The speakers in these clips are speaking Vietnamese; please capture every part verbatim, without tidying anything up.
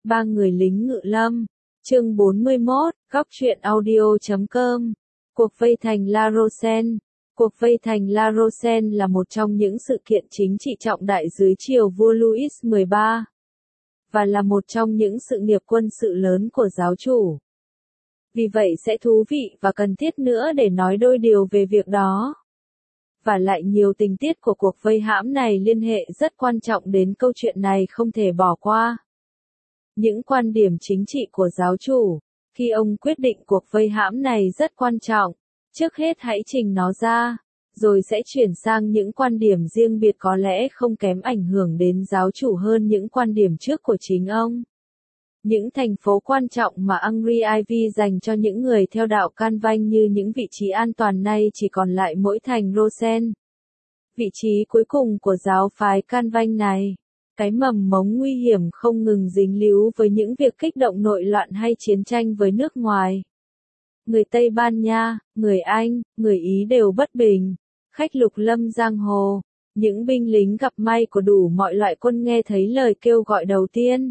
Ba người lính ngự lâm. Chương bốn mươi mốt, góc truyện audio chấm com. Cuộc vây thành La Rochelle. Cuộc vây thành La Rochelle là một trong những sự kiện chính trị trọng đại dưới triều vua Louis mười ba, và là một trong những sự nghiệp quân sự lớn của giáo chủ. Vì vậy sẽ thú vị và cần thiết nữa để nói đôi điều về việc đó. Và lại nhiều tình tiết của cuộc vây hãm này liên hệ rất quan trọng đến câu chuyện này không thể bỏ qua. Những quan điểm chính trị của giáo chủ, khi ông quyết định cuộc vây hãm này rất quan trọng. Trước hết hãy trình nó ra, rồi sẽ chuyển sang những quan điểm riêng biệt có lẽ không kém ảnh hưởng đến giáo chủ hơn những quan điểm trước của chính ông. Những thành phố quan trọng mà Henry Ivy dành cho những người theo đạo Calvin như những vị trí an toàn nay chỉ còn lại mỗi thành Rochelle. Vị trí cuối cùng của giáo phái Calvin này. Cái mầm mống nguy hiểm không ngừng dính líu với những việc kích động nội loạn hay chiến tranh với nước ngoài. Người Tây Ban Nha, người Anh, người Ý đều bất bình. Khách lục lâm giang hồ, những binh lính gặp may của đủ mọi loại quân nghe thấy lời kêu gọi đầu tiên.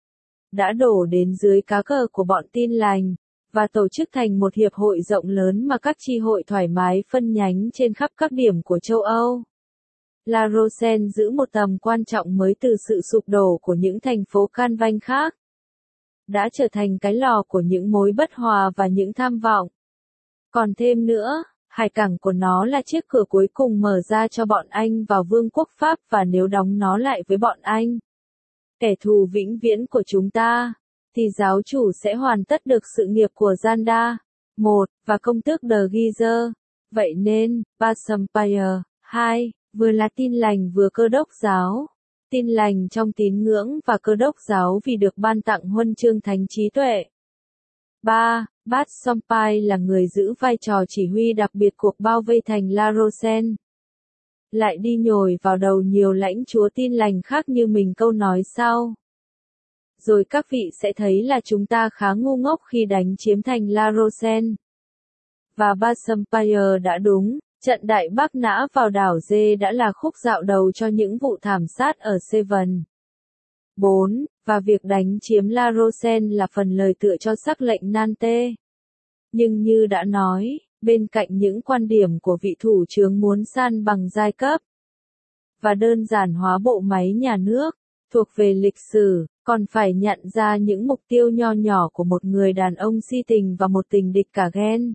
Đã đổ đến dưới cá cờ của bọn Tin Lành, và tổ chức thành một hiệp hội rộng lớn mà các chi hội thoải mái phân nhánh trên khắp các điểm của châu Âu. La Rochelle giữ một tầm quan trọng mới từ sự sụp đổ của những thành phố Calvin khác. Đã trở thành cái lò của những mối bất hòa và những tham vọng. Còn thêm nữa, hải cảng của nó là chiếc cửa cuối cùng mở ra cho bọn Anh vào Vương quốc Pháp, và nếu đóng nó lại với bọn Anh, kẻ thù vĩnh viễn của chúng ta, thì giáo chủ sẽ hoàn tất được sự nghiệp của Zanda, một, và công tước De Guise. Vậy nên, Bassompierre, hai, vừa là Tin Lành vừa Cơ đốc giáo. Tin Lành trong tín ngưỡng và Cơ đốc giáo vì được ban tặng huân chương thánh trí tuệ. ba. Bassompierre là người giữ vai trò chỉ huy đặc biệt cuộc bao vây thành La Rochelle. Lại đi nhồi vào đầu nhiều lãnh chúa Tin Lành khác như mình câu nói sau. Rồi các vị sẽ thấy là chúng ta khá ngu ngốc khi đánh chiếm thành La Rochelle. Và Bassompierre đã đúng. Trận đại Bắc nã vào đảo Dê đã là khúc dạo đầu cho những vụ thảm sát ở Sevan. bốn. Và việc đánh chiếm La Rochelle là phần lời tựa cho sắc lệnh Nantes. Nhưng như đã nói, bên cạnh những quan điểm của vị thủ chướng muốn san bằng giai cấp và đơn giản hóa bộ máy nhà nước, thuộc về lịch sử, còn phải nhận ra những mục tiêu nho nhỏ của một người đàn ông si tình và một tình địch cả ghen.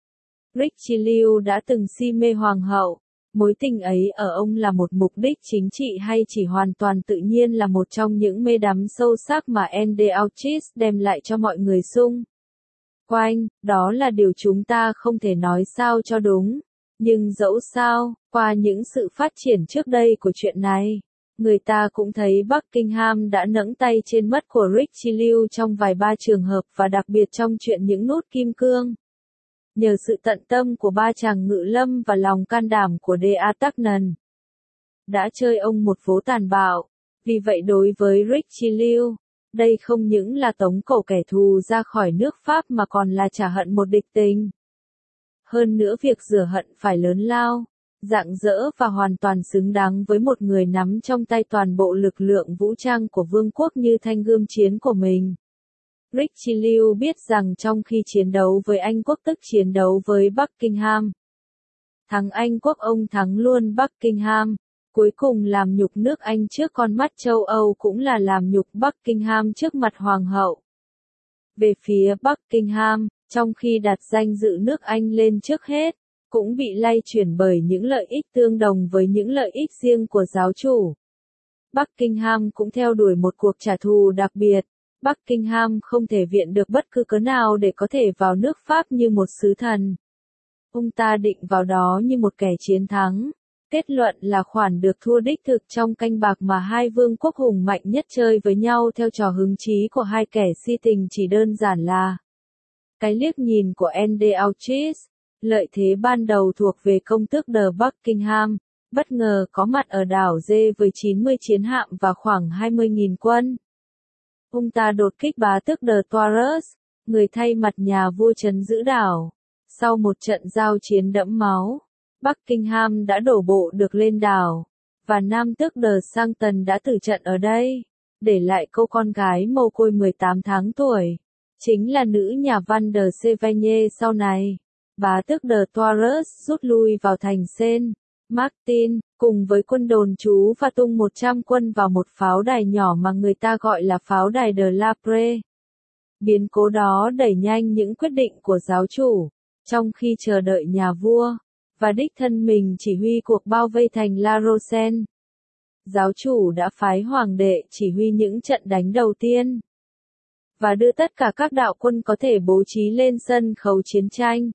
Richelieu đã từng si mê hoàng hậu, mối tình ấy ở ông là một mục đích chính trị hay chỉ hoàn toàn tự nhiên là một trong những mê đắm sâu sắc mà Anne-d'Autriche đem lại cho mọi người xung quanh, đó là điều chúng ta không thể nói sao cho đúng. Nhưng dẫu sao, qua những sự phát triển trước đây của chuyện này, người ta cũng thấy Buckingham đã nẫng tay trên mất của Richelieu trong vài ba trường hợp và đặc biệt trong chuyện những nút kim cương. Nhờ sự tận tâm của ba chàng ngự lâm và lòng can đảm của D'Artagnan, đã chơi ông một vố tàn bạo. Vì vậy đối với Richelieu, đây không những là tống cổ kẻ thù ra khỏi nước Pháp mà còn là trả hận một địch tình. Hơn nữa việc rửa hận phải lớn lao, rạng rỡ và hoàn toàn xứng đáng với một người nắm trong tay toàn bộ lực lượng vũ trang của vương quốc như thanh gươm chiến của mình. Richelieu biết rằng trong khi chiến đấu với Anh quốc tức chiến đấu với Buckingham, thắng Anh quốc ông thắng luôn Buckingham, cuối cùng làm nhục nước Anh trước con mắt châu Âu cũng là làm nhục Buckingham trước mặt Hoàng hậu. Về phía Buckingham, trong khi đặt danh dự nước Anh lên trước hết, cũng bị lay chuyển bởi những lợi ích tương đồng với những lợi ích riêng của giáo chủ. Buckingham cũng theo đuổi một cuộc trả thù đặc biệt. Buckingham không thể viện được bất cứ cớ nào để có thể vào nước Pháp như một sứ thần. Ông ta định vào đó như một kẻ chiến thắng. Kết luận là khoản được thua đích thực trong canh bạc mà hai vương quốc hùng mạnh nhất chơi với nhau theo trò hứng chí của hai kẻ si tình chỉ đơn giản là cái liếc nhìn của Anne-d'Autriche. Lợi thế ban đầu thuộc về công tước de Buckingham, bất ngờ có mặt ở đảo Dê với chín mươi chiến hạm và khoảng hai mươi nghìn quân. Ông ta đột kích bá tước de Toises, người thay mặt nhà vua trấn giữ đảo. Sau một trận giao chiến đẫm máu, Buckingham đã đổ bộ được lên đảo, và nam tước de Sancton đã tử trận ở đây. để lại cô con gái mồ côi mười tám tháng tuổi, chính là nữ nhà văn de Sévigné sau này. Bá tước de Toises rút lui vào thành Saint Martin, cùng với quân đồn trú và tung một trăm quân vào một pháo đài nhỏ mà người ta gọi là pháo đài de la Prée. Biến cố đó đẩy nhanh những quyết định của giáo chủ, trong khi chờ đợi nhà vua, và đích thân mình chỉ huy cuộc bao vây thành La Rochelle. Giáo chủ đã phái hoàng đệ chỉ huy những trận đánh đầu tiên, và đưa tất cả các đạo quân có thể bố trí lên sân khấu chiến tranh.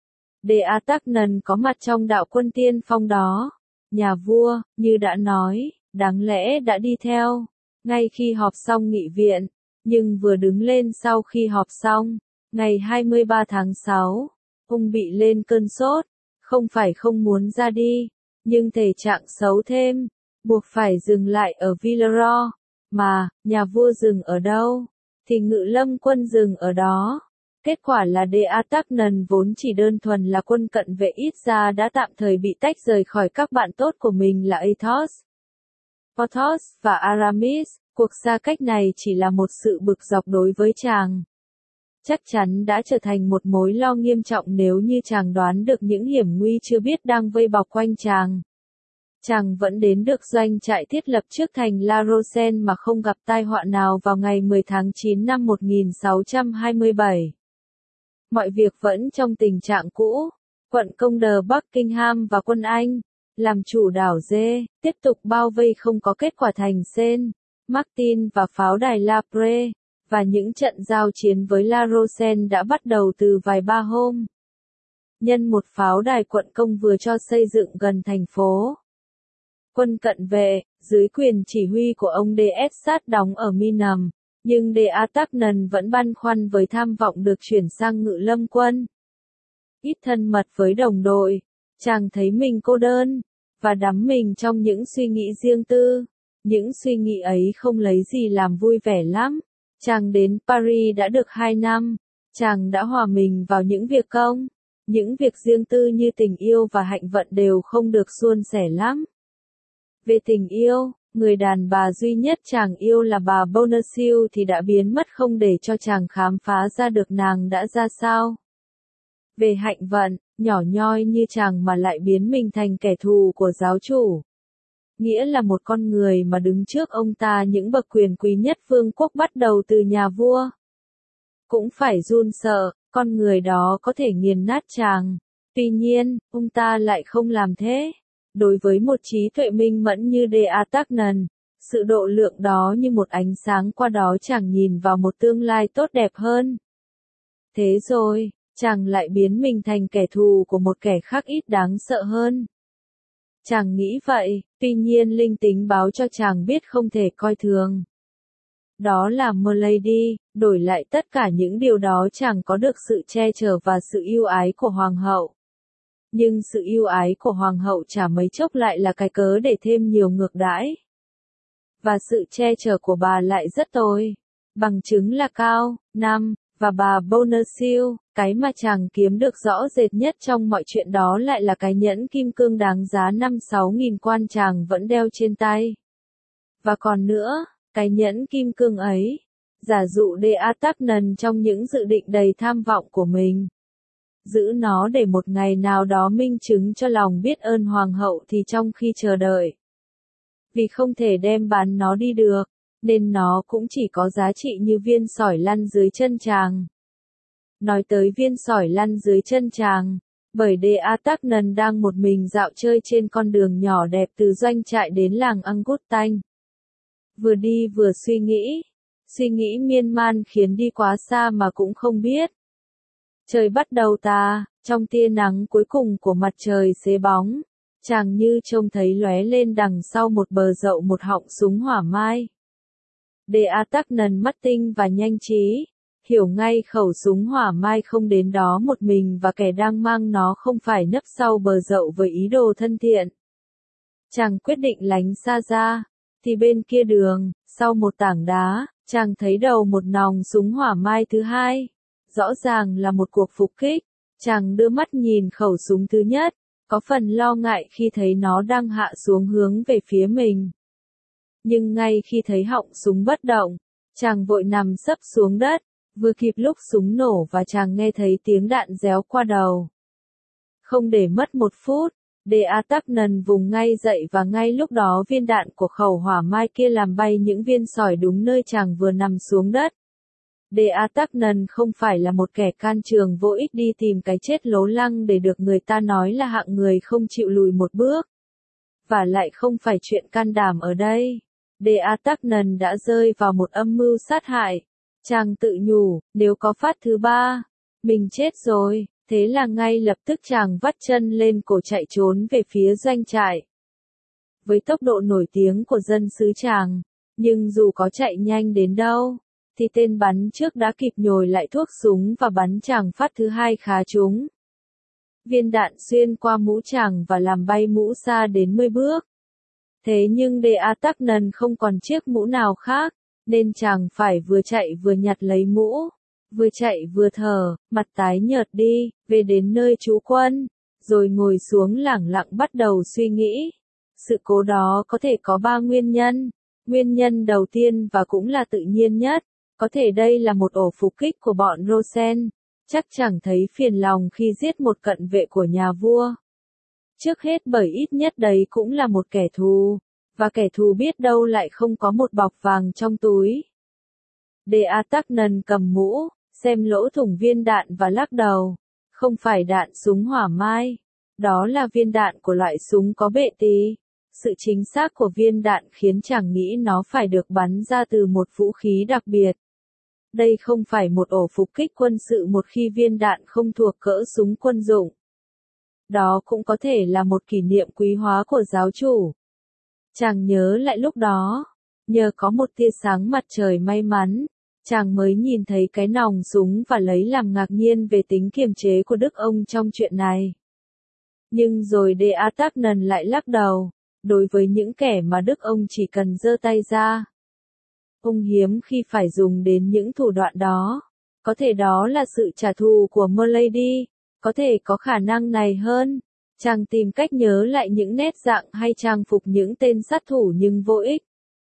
D'Artagnan có mặt trong đạo quân tiên phong đó. Nhà vua, như đã nói, đáng lẽ đã đi theo, ngay khi họp xong nghị viện, nhưng vừa đứng lên sau khi họp xong, ngày hai mươi ba tháng sáu, ông bị lên cơn sốt, không phải không muốn ra đi, nhưng thể trạng xấu thêm, buộc phải dừng lại ở Villeroy, mà, nhà vua dừng ở đâu, thì ngự lâm quân dừng ở đó. Kết quả là D'Artagnan vốn chỉ đơn thuần là quân cận vệ ít ra đã tạm thời bị tách rời khỏi các bạn tốt của mình là Athos, Porthos và Aramis. Cuộc xa cách này chỉ là một sự bực dọc đối với chàng. Chắc chắn đã trở thành một mối lo nghiêm trọng nếu như chàng đoán được những hiểm nguy chưa biết đang vây bọc quanh chàng. Chàng vẫn đến được doanh trại thiết lập trước thành La Rochelle mà không gặp tai họa nào vào ngày mười tháng chín năm một nghìn sáu trăm hai mươi bảy. Mọi việc vẫn trong tình trạng cũ, quận công đờ Buckingham và quân Anh, làm chủ đảo Dê, tiếp tục bao vây không có kết quả thành Saint Martin và pháo đài La Prée, và những trận giao chiến với La Rochelle đã bắt đầu từ vài ba hôm. Nhân một pháo đài quận công vừa cho xây dựng gần thành phố. Quân cận vệ, dưới quyền chỉ huy của ông D'Essat đóng ở Minam, nhưng D'Artagnan vẫn băn khoăn với tham vọng được chuyển sang ngự lâm quân. Ít thân mật với đồng đội, chàng thấy mình cô đơn, và đắm mình trong những suy nghĩ riêng tư. Những suy nghĩ ấy không lấy gì làm vui vẻ lắm. Chàng đến Paris đã được hai năm, chàng đã hòa mình vào những việc công, những việc riêng tư như tình yêu và hạnh vận đều không được suôn sẻ lắm. Về tình yêu, người đàn bà duy nhất chàng yêu là bà Bonacieux thì đã biến mất không để cho chàng khám phá ra được nàng đã ra sao. Về hạnh vận, nhỏ nhoi như chàng mà lại biến mình thành kẻ thù của giáo chủ. Nghĩa là một con người mà đứng trước ông ta những bậc quyền quý nhất vương quốc bắt đầu từ nhà vua. Cũng phải run sợ, con người đó có thể nghiền nát chàng. Tuy nhiên, ông ta lại không làm thế. Đối với một trí tuệ minh mẫn như D'Artagnan, sự độ lượng đó như một ánh sáng qua đó chàng nhìn vào một tương lai tốt đẹp hơn. Thế rồi, chàng lại biến mình thành kẻ thù của một kẻ khác ít đáng sợ hơn. Chàng nghĩ vậy, tuy nhiên linh tính báo cho chàng biết không thể coi thường. Đó là Milady, đổi lại tất cả những điều đó chàng có được sự che chở và sự yêu ái của hoàng hậu. Nhưng sự yêu ái của hoàng hậu chả mấy chốc lại là cái cớ để thêm nhiều ngược đãi. Và sự che chở của bà lại rất tồi. Bằng chứng là cao, năm, và bà Bonacieux, cái mà chàng kiếm được rõ rệt nhất trong mọi chuyện đó lại là cái nhẫn kim cương đáng giá năm sáu nghìn quan chàng vẫn đeo trên tay. Và còn nữa, cái nhẫn kim cương ấy, giả dụ D'Artagnan trong những dự định đầy tham vọng của mình. Giữ nó để một ngày nào đó minh chứng cho lòng biết ơn hoàng hậu thì trong khi chờ đợi. Vì không thể đem bán nó đi được, nên nó cũng chỉ có giá trị như viên sỏi lăn dưới chân chàng. Nói tới viên sỏi lăn dưới chân chàng, bởi D'Artagnan đang một mình dạo chơi trên con đường nhỏ đẹp từ doanh trại đến làng Angoutin. Vừa đi vừa suy nghĩ, suy nghĩ miên man khiến đi quá xa mà cũng không biết. Trời bắt đầu tà, trong tia nắng cuối cùng của mặt trời xế bóng, chàng như trông thấy lóe lên đằng sau một bờ dậu một họng súng hỏa mai. D'Artagnan mắt tinh và nhanh trí, hiểu ngay khẩu súng hỏa mai không đến đó một mình và kẻ đang mang nó không phải nấp sau bờ dậu với ý đồ thân thiện. Chàng quyết định lánh xa ra, thì bên kia đường, sau một tảng đá, chàng thấy đầu một nòng súng hỏa mai thứ hai. Rõ ràng là một cuộc phục kích, chàng đưa mắt nhìn khẩu súng thứ nhất, có phần lo ngại khi thấy nó đang hạ xuống hướng về phía mình. Nhưng ngay khi thấy họng súng bất động, chàng vội nằm sấp xuống đất, vừa kịp lúc súng nổ và chàng nghe thấy tiếng đạn réo qua đầu. Không để mất một phút, De Atagnan vùng ngay dậy và ngay lúc đó viên đạn của khẩu hỏa mai kia làm bay những viên sỏi đúng nơi chàng vừa nằm xuống đất. De Atagnan không phải là một kẻ can trường vô ích đi tìm cái chết lố lăng để được người ta nói là hạng người không chịu lùi một bước. Và lại không phải chuyện can đảm ở đây. De Atagnan đã rơi vào một âm mưu sát hại. Chàng tự nhủ, nếu có phát thứ ba, mình chết rồi. Thế là ngay lập tức chàng vắt chân lên cổ chạy trốn về phía doanh trại. Với tốc độ nổi tiếng của dân xứ chàng, nhưng dù có chạy nhanh đến đâu, thì tên bắn trước đã kịp nhồi lại thuốc súng và bắn chàng phát thứ hai khá trúng. Viên đạn xuyên qua mũ chàng và làm bay mũ xa đến mười bước. Thế nhưng De Atagnan không còn chiếc mũ nào khác, nên chàng phải vừa chạy vừa nhặt lấy mũ. Vừa chạy vừa thở, mặt tái nhợt đi, về đến nơi trú quân, rồi ngồi xuống lẳng lặng bắt đầu suy nghĩ. Sự cố đó có thể có ba nguyên nhân. Nguyên nhân đầu tiên và cũng là tự nhiên nhất, có thể đây là một ổ phục kích của bọn Rosen, chắc chẳng thấy phiền lòng khi giết một cận vệ của nhà vua. Trước hết bởi ít nhất đấy cũng là một kẻ thù, và kẻ thù biết đâu lại không có một bọc vàng trong túi. De Atagnan cầm mũ, xem lỗ thủng viên đạn và lắc đầu. Không phải đạn súng hỏa mai. Đó là viên đạn của loại súng có bệ tì. Sự chính xác của viên đạn khiến chàng nghĩ nó phải được bắn ra từ một vũ khí đặc biệt. Đây không phải một ổ phục kích quân sự một khi viên đạn không thuộc cỡ súng quân dụng. Đó cũng có thể là một kỷ niệm quý hóa của giáo chủ. Chàng nhớ lại lúc đó, nhờ có một tia sáng mặt trời may mắn, chàng mới nhìn thấy cái nòng súng và lấy làm ngạc nhiên về tính kiềm chế của Đức ông trong chuyện này. Nhưng rồi De Atagnan lại lắc đầu, đối với những kẻ mà Đức ông chỉ cần giơ tay ra. Ông hiếm khi phải dùng đến những thủ đoạn đó. Có thể đó là sự trả thù của Milady, có thể có khả năng này hơn. Chàng tìm cách nhớ lại những nét dạng hay trang phục những tên sát thủ nhưng vô ích.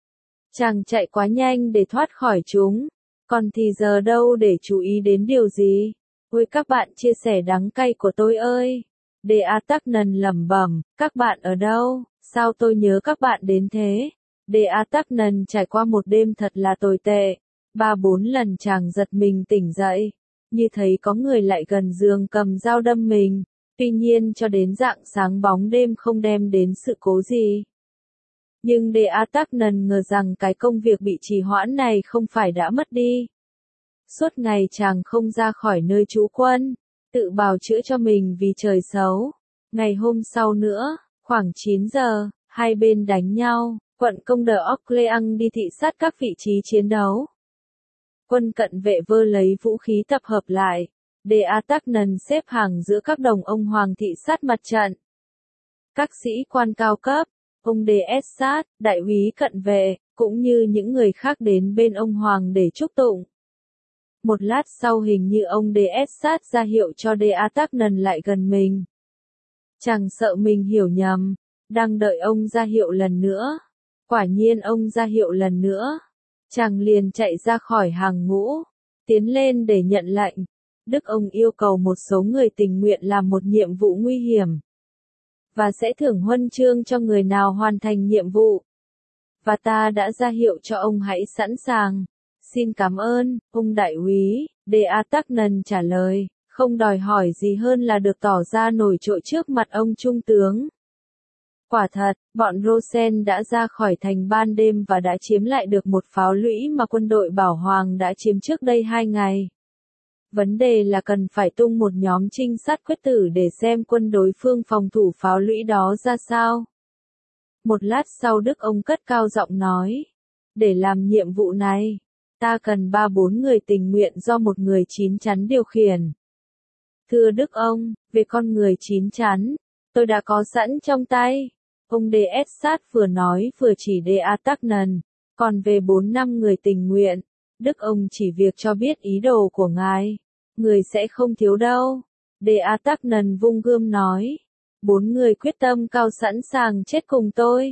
Chàng chạy quá nhanh để thoát khỏi chúng. Còn thì giờ đâu để chú ý đến điều gì? Ôi các bạn chia sẻ đắng cay của tôi ơi! De Atagnan lẩm bẩm, các bạn ở đâu? Sao tôi nhớ các bạn đến thế? De Atagnan trải qua một đêm thật là tồi tệ. Ba bốn lần chàng giật mình tỉnh dậy, như thấy có người lại gần giường cầm dao đâm mình. Tuy nhiên cho đến rạng sáng bóng đêm không đem đến sự cố gì. Nhưng De Atagnan ngờ rằng cái công việc bị trì hoãn này không phải đã mất đi. Suốt ngày chàng không ra khỏi nơi trú quân, tự bào chữa cho mình vì trời xấu. Ngày hôm sau nữa, khoảng chín giờ, hai bên đánh nhau, quận công de Orléans đi thị sát các vị trí chiến đấu. Quân cận vệ vơ lấy vũ khí tập hợp lại. De Atagnan xếp hàng giữa các đồng ông hoàng thị sát mặt trận. Các sĩ quan cao cấp, ông De Essat, đại úy cận vệ, cũng như những người khác đến bên ông hoàng để chúc tụng. Một lát sau hình như ông De Essat ra hiệu cho De Atagnan lại gần mình. Chàng sợ mình hiểu nhầm, đang đợi ông ra hiệu lần nữa. Quả nhiên ông ra hiệu lần nữa. Chàng liền chạy ra khỏi hàng ngũ, tiến lên để nhận lệnh. Đức ông yêu cầu một số người tình nguyện làm một nhiệm vụ nguy hiểm, và sẽ thưởng huân chương cho người nào hoàn thành nhiệm vụ. Và ta đã ra hiệu cho ông hãy sẵn sàng. Xin cảm ơn, ông đại úy, De Atagnan trả lời, không đòi hỏi gì hơn là được tỏ ra nổi trội trước mặt ông trung tướng. Quả thật, bọn Rosen đã ra khỏi thành ban đêm và đã chiếm lại được một pháo lũy mà quân đội Bảo Hoàng đã chiếm trước đây hai ngày. Vấn đề là cần phải tung một nhóm trinh sát quyết tử để xem quân đối phương phòng thủ pháo lũy đó ra sao. Một lát sau Đức ông cất cao giọng nói, để làm nhiệm vụ này, ta cần ba bốn người tình nguyện do một người chín chắn điều khiển. Thưa Đức ông, về con người chín chắn, tôi đã có sẵn trong tay. Ông De Essat vừa nói vừa chỉ De Atagnan, còn về bốn năm người tình nguyện, Đức ông chỉ việc cho biết ý đồ của ngài, người sẽ không thiếu đâu. De Atagnan vung gươm nói, bốn người quyết tâm cao sẵn sàng chết cùng tôi.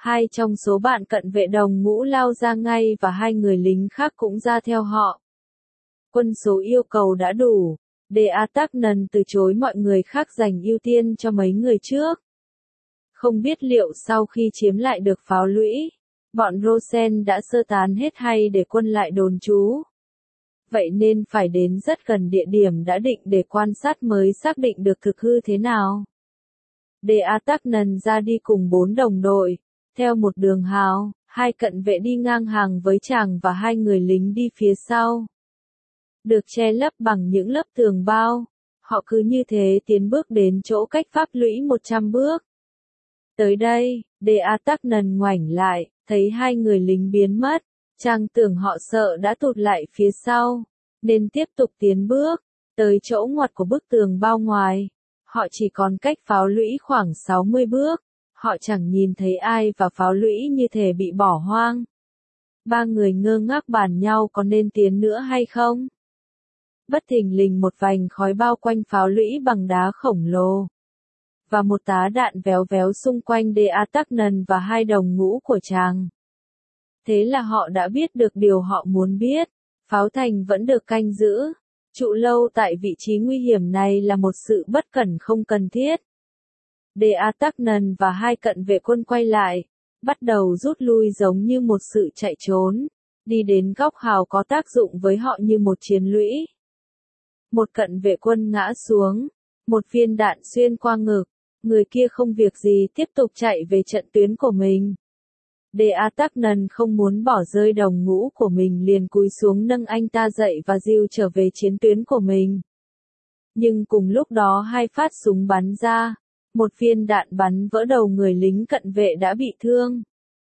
Hai trong số bạn cận vệ đồng ngũ lao ra ngay và hai người lính khác cũng ra theo họ. Quân số yêu cầu đã đủ. De Atagnan từ chối mọi người khác dành ưu tiên cho mấy người trước. Không biết liệu sau khi chiếm lại được pháo lũy, bọn Rosen đã sơ tán hết hay để quân lại đồn trú. Vậy nên phải đến rất gần địa điểm đã định để quan sát mới xác định được thực hư thế nào. De Atagnan ra đi cùng bốn đồng đội, theo một đường hào, hai cận vệ đi ngang hàng với chàng và hai người lính đi phía sau. Được che lấp bằng những lớp tường bao, họ cứ như thế tiến bước đến chỗ cách pháp lũy một trăm bước. Tới đây, De Atagnan ngoảnh lại, thấy hai người lính biến mất, chàng tưởng họ sợ đã tụt lại phía sau, nên tiếp tục tiến bước, tới chỗ ngoặt của bức tường bao ngoài. Họ chỉ còn cách pháo lũy khoảng sáu mươi bước, họ chẳng nhìn thấy ai và pháo lũy như thể bị bỏ hoang. Ba người ngơ ngác bàn nhau có nên tiến nữa hay không? Bất thình lình một vành khói bao quanh pháo lũy bằng đá khổng lồ. Và một tá đạn véo véo xung quanh De Atagnan và hai đồng ngũ của chàng. Thế là họ đã biết được điều họ muốn biết. Pháo thành vẫn được canh giữ. Trụ lâu tại vị trí nguy hiểm này là một sự bất cẩn không cần thiết. De Atagnan và hai cận vệ quân quay lại, bắt đầu rút lui giống như một sự chạy trốn. Đi đến góc hào có tác dụng với họ như một chiến lũy. Một cận vệ quân ngã xuống, một viên đạn xuyên qua ngực, người kia không việc gì tiếp tục chạy về trận tuyến của mình. De Atagnan không muốn bỏ rơi đồng ngũ của mình liền cúi xuống nâng anh ta dậy và dìu trở về chiến tuyến của mình. Nhưng cùng lúc đó hai phát súng bắn ra, một viên đạn bắn vỡ đầu người lính cận vệ đã bị thương.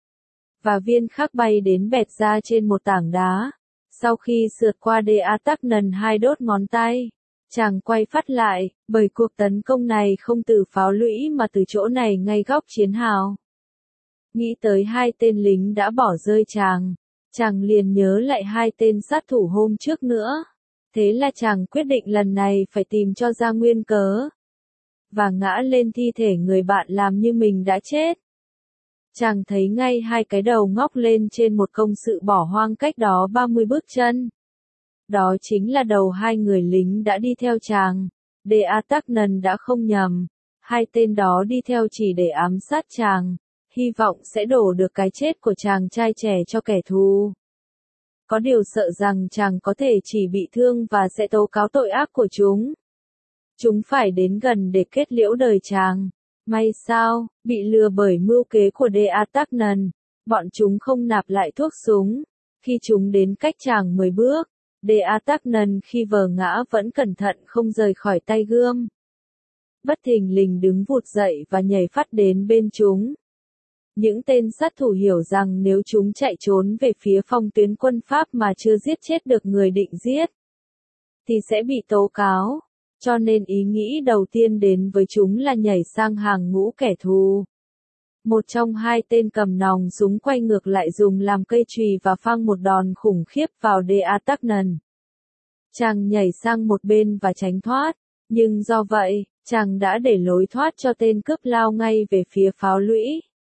Và viên khác bay đến bẹt ra trên một tảng đá. Sau khi sượt qua De Atagnan hai đốt ngón tay, chàng quay phát lại, bởi cuộc tấn công này không từ pháo lũy mà từ chỗ này ngay góc chiến hào. Nghĩ tới hai tên lính đã bỏ rơi chàng, chàng liền nhớ lại hai tên sát thủ hôm trước nữa. Thế là chàng quyết định lần này phải tìm cho ra nguyên cớ. Và ngã lên thi thể người bạn làm như mình đã chết. Chàng thấy ngay hai cái đầu ngóc lên trên một công sự bỏ hoang cách đó ba mươi bước chân. Đó chính là đầu hai người lính đã đi theo chàng. De Atagnan đã không nhầm. Hai tên đó đi theo chỉ để ám sát chàng, hy vọng sẽ đổ được cái chết của chàng trai trẻ cho kẻ thù. Có điều sợ rằng chàng có thể chỉ bị thương và sẽ tố cáo tội ác của chúng. Chúng phải đến gần để kết liễu đời chàng. May sao, bị lừa bởi mưu kế của De Atagnan, bọn chúng không nạp lại thuốc súng. Khi chúng đến cách chàng mười bước, De Atagnan khi vờ ngã vẫn cẩn thận không rời khỏi tay gươm. Bất thình lình đứng vụt dậy và nhảy phát đến bên chúng. Những tên sát thủ hiểu rằng nếu chúng chạy trốn về phía phòng tuyến quân Pháp mà chưa giết chết được người định giết, thì sẽ bị tố cáo. Cho nên ý nghĩ đầu tiên đến với chúng là nhảy sang hàng ngũ kẻ thù. Một trong hai tên cầm nòng súng quay ngược lại dùng làm cây chùy và phang một đòn khủng khiếp vào De Atagnan. Chàng nhảy sang một bên và tránh thoát, nhưng do vậy, chàng đã để lối thoát cho tên cướp lao ngay về phía pháo lũy.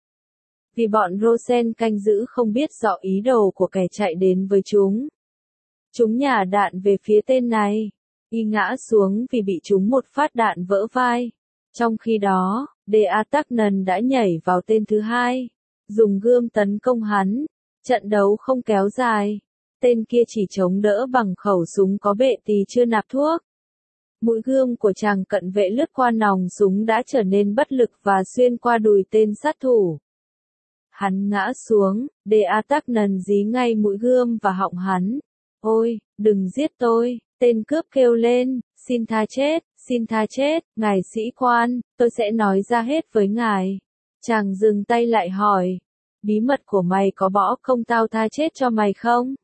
Vì bọn Rosen canh giữ không biết rõ ý đồ của kẻ chạy đến với chúng. Chúng nhả đạn về phía tên này. Y ngã xuống vì bị trúng một phát đạn vỡ vai. Trong khi đó, De Atagnan đã nhảy vào tên thứ hai, dùng gươm tấn công hắn. Trận đấu không kéo dài. Tên kia chỉ chống đỡ bằng khẩu súng có bệ tì chưa nạp thuốc. Mũi gươm của chàng cận vệ lướt qua nòng súng đã trở nên bất lực và xuyên qua đùi tên sát thủ. Hắn ngã xuống, De Atagnan dí ngay mũi gươm và họng hắn. Ôi, đừng giết tôi, tên cướp kêu lên, xin tha chết, xin tha chết, ngài sĩ quan, tôi sẽ nói ra hết với ngài. Chàng dừng tay lại hỏi, bí mật của mày có bỏ không tao tha chết cho mày không?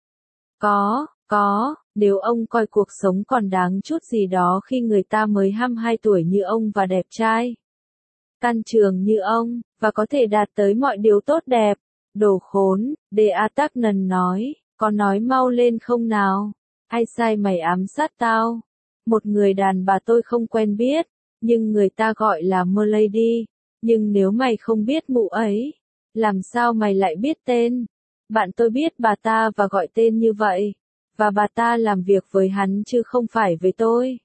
Có, có, nếu ông coi cuộc sống còn đáng chút gì đó khi người ta mới hai mươi hai tuổi như ông và đẹp trai. Căn trường như ông, và có thể đạt tới mọi điều tốt đẹp. Đồ khốn, De Atagnan nói, có nói mau lên không nào? Ai sai mày ám sát tao? Một người đàn bà tôi không quen biết, nhưng người ta gọi là Milady. Nhưng nếu mày không biết mụ ấy, Làm sao mày lại biết tên? Bạn tôi biết bà ta và gọi tên như vậy. Và bà ta làm việc với hắn chứ không phải với tôi.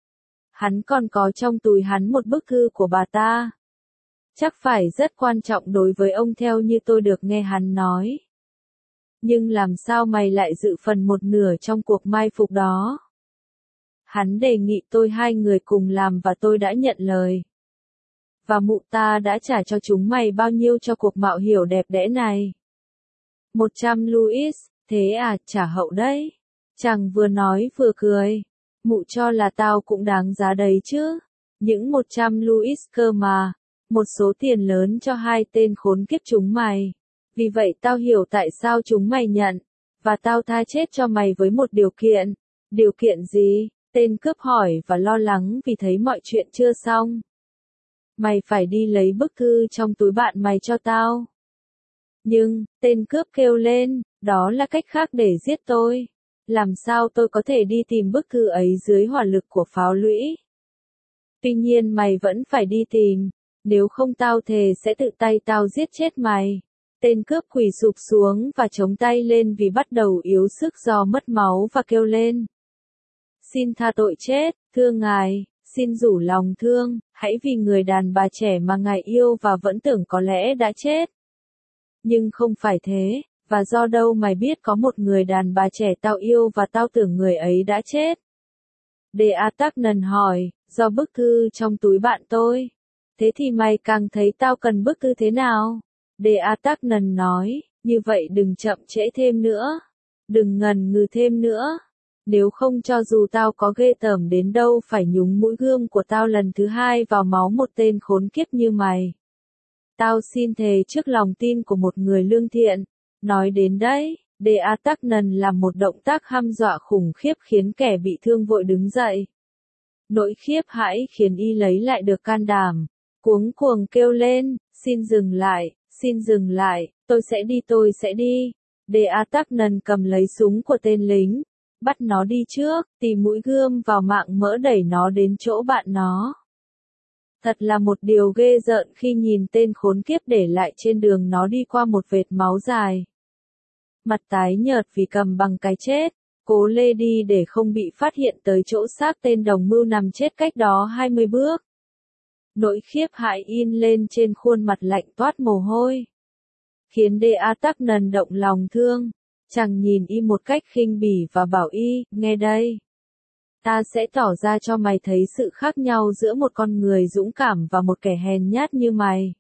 Hắn còn có trong túi hắn một bức thư của bà ta. Chắc phải rất quan trọng đối với ông theo như tôi được nghe hắn nói. Nhưng làm sao mày lại dự phần một nửa trong cuộc mai phục đó? Hắn đề nghị tôi hai người cùng làm và tôi đã nhận lời. Và mụ ta đã trả cho chúng mày bao nhiêu cho cuộc mạo hiểm đẹp đẽ này? Một trăm Louis, thế à, trả hậu đấy. Chàng vừa nói vừa cười. Mụ cho là tao cũng đáng giá đấy chứ. Những một trăm Louis cơ mà. Một số tiền lớn cho hai tên khốn kiếp chúng mày. Vì vậy tao hiểu tại sao chúng mày nhận. Và tao tha chết cho mày với một điều kiện. Điều kiện gì? Tên cướp hỏi và lo lắng vì thấy mọi chuyện chưa xong. Mày phải đi lấy bức thư trong túi bạn mày cho tao. Nhưng, tên cướp kêu lên, đó là cách khác để giết tôi. Làm sao tôi có thể đi tìm bức thư ấy dưới hỏa lực của pháo lũy? Tuy nhiên mày vẫn phải đi tìm, nếu không tao thề sẽ tự tay tao giết chết mày. Tên cướp quỳ sụp xuống và chống tay lên vì bắt đầu yếu sức do mất máu và kêu lên. Xin tha tội chết, thưa ngài, xin rủ lòng thương, hãy vì người đàn bà trẻ mà ngài yêu và vẫn tưởng có lẽ đã chết. Nhưng không phải thế, và do đâu mày biết có một người đàn bà trẻ tao yêu và tao tưởng người ấy đã chết? De Atagnan hỏi, do bức thư trong túi bạn tôi. Thế thì mày càng thấy tao cần bức thư thế nào? De Atagnan nói, như vậy đừng chậm trễ thêm nữa. Đừng ngần ngừ thêm nữa. Nếu không cho dù tao có ghê tởm đến đâu phải nhúng mũi gươm của tao lần thứ hai vào máu một tên khốn kiếp như mày. Tao xin thề trước lòng tin của một người lương thiện. Nói đến đấy, De Atagnan làm một động tác hăm dọa khủng khiếp khiến kẻ bị thương vội đứng dậy. Nỗi khiếp hãi khiến y lấy lại được can đảm. Cuống cuồng kêu lên, xin dừng lại, xin dừng lại, tôi sẽ đi tôi sẽ đi. De Atagnan cầm lấy súng của tên lính. Bắt nó đi trước, tìm mũi gươm vào mạng mỡ đẩy nó đến chỗ bạn nó. Thật là một điều ghê rợn khi nhìn tên khốn kiếp để lại trên đường nó đi qua một vệt máu dài. Mặt tái nhợt vì cầm bằng cái chết, cố lê đi để không bị phát hiện tới chỗ xác tên đồng mưu nằm chết cách đó hai mươi bước. Nỗi khiếp hãi in lên trên khuôn mặt lạnh toát mồ hôi. Khiến De Atagnan động lòng thương. Chàng nhìn y một cách khinh bỉ và bảo y, nghe đây. Ta sẽ tỏ ra cho mày thấy sự khác nhau giữa một con người dũng cảm và một kẻ hèn nhát như mày.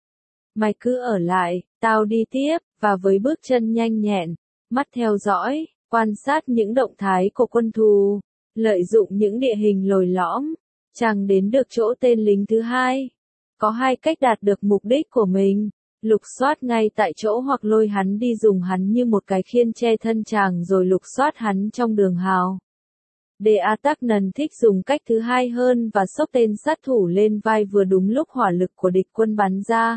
Mày cứ ở lại, tao đi tiếp, và với bước chân nhanh nhẹn, mắt theo dõi, quan sát những động thái của quân thù, lợi dụng những địa hình lồi lõm, chàng đến được chỗ tên lính thứ hai. Có hai cách đạt được mục đích của mình. Lục soát ngay tại chỗ hoặc lôi hắn đi dùng hắn như một cái khiên che thân chàng rồi lục soát hắn trong đường hào. De Atagnan thích dùng cách thứ hai hơn và xốc tên sát thủ lên vai vừa đúng lúc hỏa lực của địch quân bắn ra.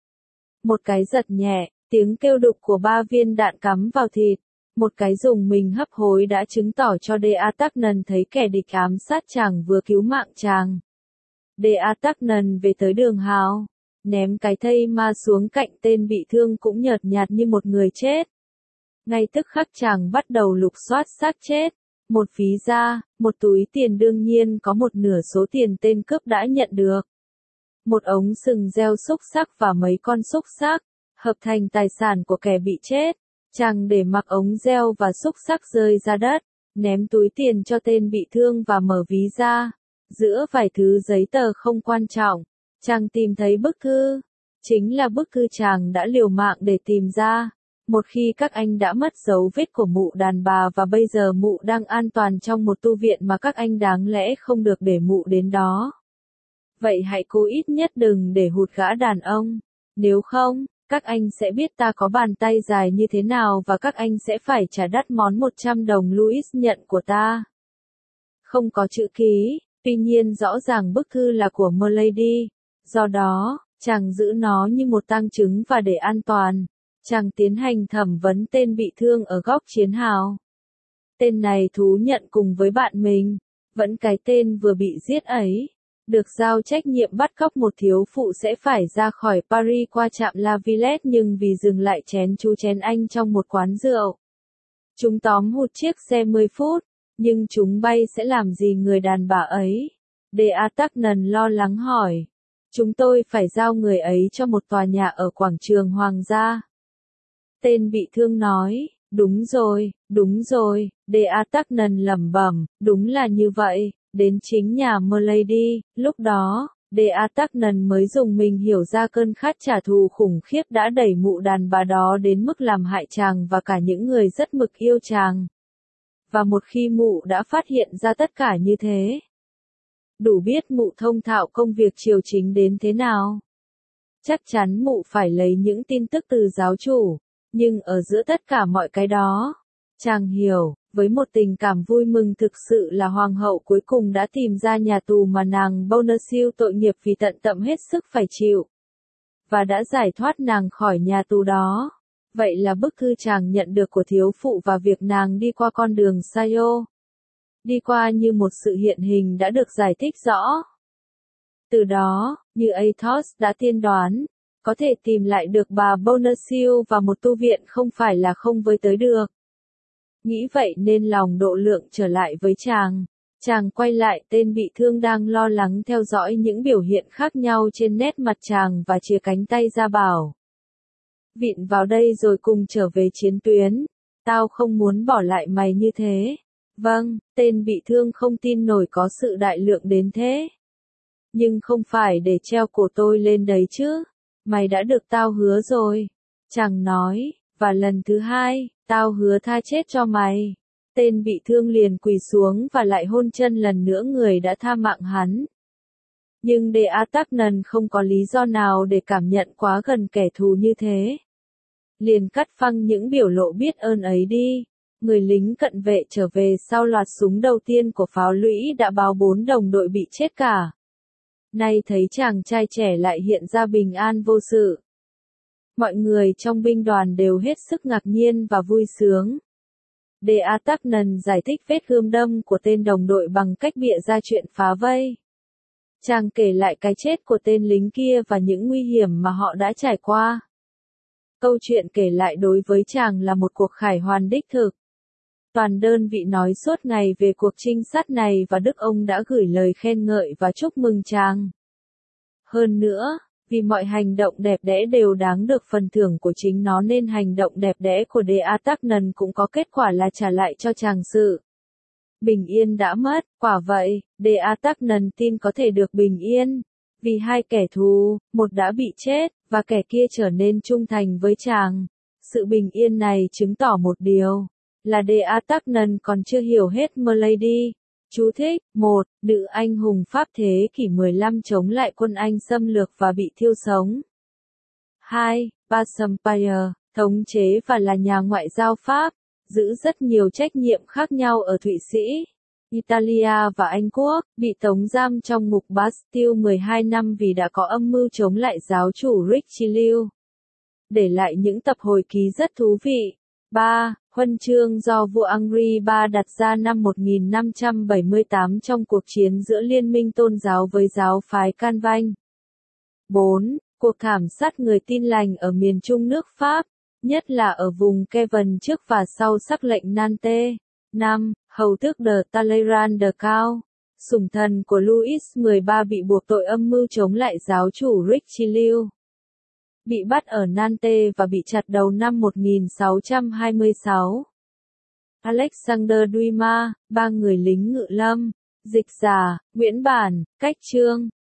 Một cái giật nhẹ, tiếng kêu đục của ba viên đạn cắm vào thịt, một cái dùng mình hấp hối đã chứng tỏ cho De Atagnan thấy kẻ địch ám sát chàng vừa cứu mạng chàng. De Atagnan về tới đường hào. Ném cái thây ma xuống cạnh tên bị thương cũng nhợt nhạt như một người chết. Ngay tức khắc chàng bắt đầu lục soát xác chết. Một ví da, một túi tiền đương nhiên có một nửa số tiền tên cướp đã nhận được. Một ống sừng gieo xúc xắc và mấy con xúc xắc, hợp thành tài sản của kẻ bị chết. Chàng để mặc ống gieo và xúc xắc rơi ra đất, ném túi tiền cho tên bị thương và mở ví ra. Giữa vài thứ giấy tờ không quan trọng. Chàng tìm thấy bức thư. Chính là bức thư chàng đã liều mạng để tìm ra. Một khi các anh đã mất dấu vết của mụ đàn bà và bây giờ mụ đang an toàn trong một tu viện mà các anh đáng lẽ không được để mụ đến đó. Vậy hãy cố ít nhất đừng để hụt gã đàn ông. Nếu không, các anh sẽ biết ta có bàn tay dài như thế nào và các anh sẽ phải trả đắt món một trăm đồng Louis nhận của ta. Không có chữ ký, tuy nhiên rõ ràng bức thư là của Milady. Do đó, chàng giữ nó như một tang chứng và để an toàn, chàng tiến hành thẩm vấn tên bị thương ở góc chiến hào. Tên này thú nhận cùng với bạn mình, vẫn cái tên vừa bị giết ấy. được giao trách nhiệm bắt cóc một thiếu phụ sẽ phải ra khỏi Paris qua trạm La Villette nhưng vì dừng lại chén chú chén anh trong một quán rượu. Chúng tóm hụt chiếc xe mười phút, nhưng chúng bay sẽ làm gì người đàn bà ấy? D'Artagnan lo lắng hỏi. Chúng tôi phải giao người ấy cho một tòa nhà ở quảng trường Hoàng gia. Tên bị thương nói, đúng rồi, đúng rồi, D'Artagnan lẩm bẩm, đúng là như vậy, đến chính nhà Milady, lúc đó, D'Artagnan mới dùng mình hiểu ra cơn khát trả thù khủng khiếp đã đẩy mụ đàn bà đó đến mức làm hại chàng và cả những người rất mực yêu chàng. Và một khi mụ đã phát hiện ra tất cả như thế, đủ biết mụ thông thạo công việc triều chính đến thế nào. Chắc chắn mụ phải lấy những tin tức từ giáo chủ, nhưng ở giữa tất cả mọi cái đó, chàng hiểu, với một tình cảm vui mừng thực sự là hoàng hậu cuối cùng đã tìm ra nhà tù mà nàng Bonacieux tội nghiệp vì tận tâm hết sức phải chịu, và đã giải thoát nàng khỏi nhà tù đó. Vậy là bức thư chàng nhận được của thiếu phụ và việc nàng đi qua con đường Sayo, đi qua như một sự hiện hình đã được giải thích rõ. Từ đó, như Athos đã tiên đoán, có thể tìm lại được bà Bonacieux và một tu viện không phải là không với tới được. Nghĩ vậy nên lòng độ lượng trở lại với chàng. Chàng quay lại tên bị thương đang lo lắng theo dõi những biểu hiện khác nhau trên nét mặt chàng và chìa cánh tay ra bảo. Vịn vào đây rồi cùng trở về chiến tuyến. Tao không muốn bỏ lại mày như thế. Vâng, tên bị thương không tin nổi có sự đại lượng đến thế. Nhưng không phải để treo cổ tôi lên đấy chứ. Mày đã được tao hứa rồi. Chàng nói, và lần thứ hai, tao hứa tha chết cho mày. Tên bị thương liền quỳ xuống và lại hôn chân lần nữa người đã tha mạng hắn. Nhưng D'Artagnan không có lý do nào để cảm nhận quá gần kẻ thù như thế. Liền cắt phăng những biểu lộ biết ơn ấy đi. Người lính cận vệ trở về sau loạt súng đầu tiên của pháo lũy đã báo bốn đồng đội bị chết cả. Nay thấy chàng trai trẻ lại hiện ra bình an vô sự. Mọi người trong binh đoàn đều hết sức ngạc nhiên và vui sướng. D'Artagnan giải thích vết gươm đâm của tên đồng đội bằng cách bịa ra chuyện phá vây. Chàng kể lại cái chết của tên lính kia và những nguy hiểm mà họ đã trải qua. Câu chuyện kể lại đối với chàng là một cuộc khải hoàn đích thực. Toàn đơn vị nói suốt ngày về cuộc trinh sát này và Đức ông đã gửi lời khen ngợi và chúc mừng chàng. Hơn nữa, vì mọi hành động đẹp đẽ đều đáng được phần thưởng của chính nó nên hành động đẹp đẽ của D'Artagnan cũng có kết quả là trả lại cho chàng sự bình yên đã mất. Quả vậy, D'Artagnan tin có thể được bình yên, vì hai kẻ thù, một đã bị chết, và kẻ kia trở nên trung thành với chàng. Sự bình yên này chứng tỏ một điều, là D'Artagnan còn chưa hiểu hết Milady. Chú thích, một. Nữ anh hùng Pháp thế kỷ mười lăm chống lại quân Anh xâm lược và bị thiêu sống. hai. Bassompierre, thống chế và là nhà ngoại giao Pháp, giữ rất nhiều trách nhiệm khác nhau ở Thụy Sĩ, Italia và Anh Quốc, bị tống giam trong ngục Bastille mười hai năm vì đã có âm mưu chống lại giáo chủ Richelieu. Để lại những tập hồi ký rất thú vị. ba. Huân chương do vua Henri đệ tam đặt ra năm một nghìn năm trăm bảy mươi tám trong cuộc chiến giữa liên minh tôn giáo với giáo phái Calvin. bốn. Cuộc thảm sát người Tin lành ở miền Trung nước Pháp, nhất là ở vùng Kevin trước và sau sắc lệnh Nantes. năm. Hầu tước de Talleyrand de Cao, sủng thần của Louis mười ba bị buộc tội âm mưu chống lại giáo chủ Richelieu. Bị bắt ở Nantes và bị chặt đầu năm một nghìn sáu trăm hai mươi sáu. Alexander Dumas, ba người lính ngự lâm, dịch giả, Nguyễn Bản, cách chương.